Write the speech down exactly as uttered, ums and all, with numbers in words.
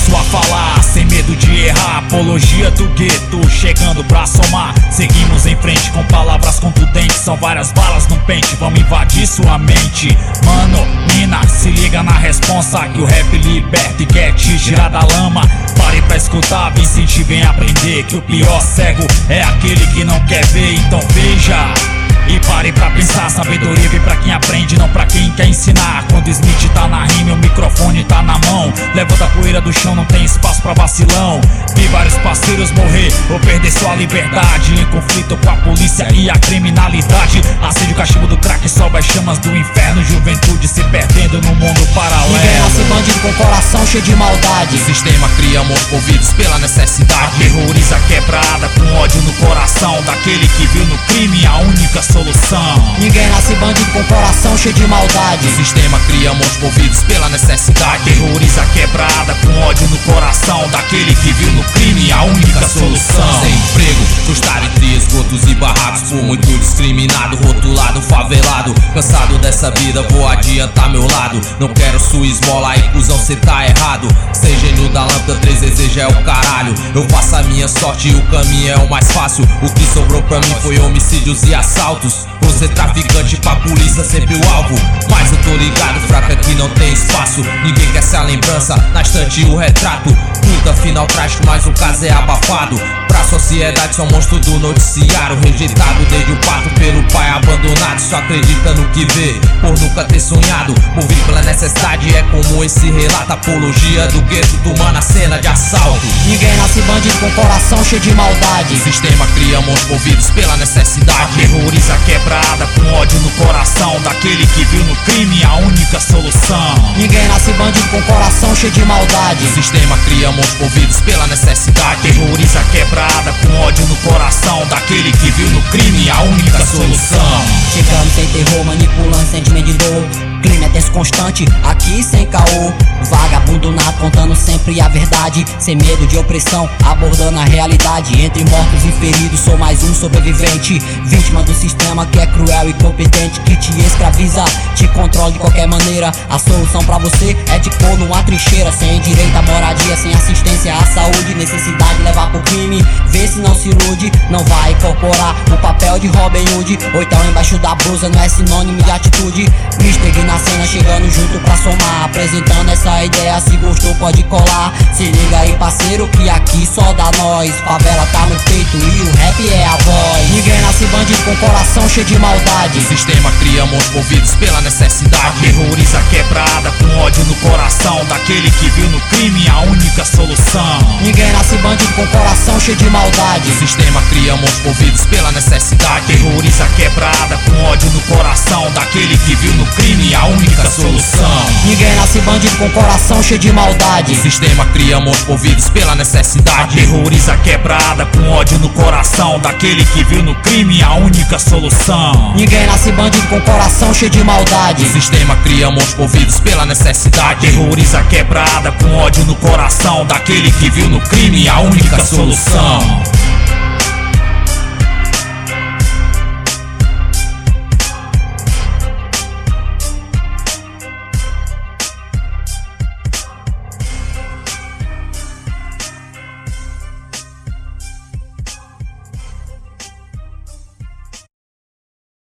começo a falar sem medo de errar. Apologia do gueto, chegando pra somar. Seguimos em frente com palavras contundentes. São várias balas no pente, vamos invadir sua mente. Mano, mina, se liga na responsa, que o rap liberta e quer te tirar da lama. Pare pra escutar, vem sentir, vem aprender, que o pior cego é aquele que não quer ver. Então veja e pare pra pensar, sabedoria vem pra quem aprende, não pra quem quer ensinar. Quando Smith tá na rima, o microfone tá na mão. Levanta a poeira do chão, não tem espaço pra vacilão. Vi vários parceiros morrer ou perder sua liberdade em conflito com a polícia e a criminalidade. Acende o cachimbo do crack, sobe as chamas do inferno. Juventude se perdendo no mundo paralelo. Ninguém nasce bandido com coração cheio de maldade. O sistema cria amor movidos pela necessidade. Aterroriza a quebrada com ódio no coração daquele que viu no crime a única solução. Ninguém nasce bandido com coração cheio de maldade. O sistema cria amor movidos pela necessidade. Aterroriza a quebrada com ódio no coração daquele que viu no crime a única solução. Sem emprego, custar entre esgotos e barracos, por muito discriminado, rotulado, favelado. Cansado dessa vida, vou adiantar meu lado. Não quero sua esmola, aí cuzão, cê tá errado. Sem gênio da lâmpada, três desejos é o caralho. Eu faço a minha sorte e o caminho é o mais fácil. O que sobrou pra mim foi homicídios e assaltos. Você traficante, pra polícia sempre o alvo. Mas eu tô ligado, fraca que não tem espaço. Ninguém quer ser a lembrança, na estante o retrato. Puta, final trágico, mas o caso é abafado. Pra sociedade sou monstro do noticiário. Rejeitado desde o parto pelo pai abandonado. Só acredita no que vê, por nunca ter sonhado. Movido pela necessidade, é como esse relato. Apologia do gueto, tomando a cena de assalto. Ninguém nasce bandido com coração cheio de maldade. O sistema cria amor movidos pela necessidade. Aterroriza a quebrada com ódio no coração daquele que viu no crime a única solução. Ninguém nasce bandido com coração cheio de maldade. O sistema cria amor movidos pela necessidade. Aterroriza a quebrada com ódio no coração daquele que viu no crime a única solução. Chegando sem terror, manipulando sentimento de dor. Clima é tenso constante, aqui sem caô. Vagabundo nato, contando sempre a verdade. Sem medo de opressão, abordando a realidade. Entre mortos e feridos, sou mais um sobrevivente. Vítima do sistema que é cruel e competente, que te escraviza, te controla de qualquer maneira. A solução pra você é te pôr numa trincheira. Sem direito à moradia, sem assistência à saúde. Necessidade levar pro crime, vê se não se ilude. Não vai incorporar o papel de Robin Hood. Ou então embaixo da blusa não é sinônimo de atitude. Mister na cena chegando junto pra somar, apresentando essa ideia, se gostou pode colar. Se liga aí parceiro que aqui só dá nós. Favela tá no peito e o rap é a voz. Ninguém nasce bandido com coração cheio de maldade. O sistema cria amor movidos pela necessidade. Aterroriza a quebrada com ódio no coração daquele que viu no crime a única solução. Ninguém nasce bandido com coração cheio de maldade. O sistema cria amor movidos pela necessidade. Aterroriza a quebrada com ódio no coração daquele que viu no crime a única solução. Ninguém nasce bandido com coração cheio de maldade. O sistema cria amor movidos pela necessidade. Aterroriza a quebrada com ódio no coração daquele que viu no crime a única solução. Ninguém nasce bandido com coração cheio de maldade. O sistema cria amor movidos pela necessidade. Aterroriza a quebrada com ódio no coração daquele que viu no crime a única solução.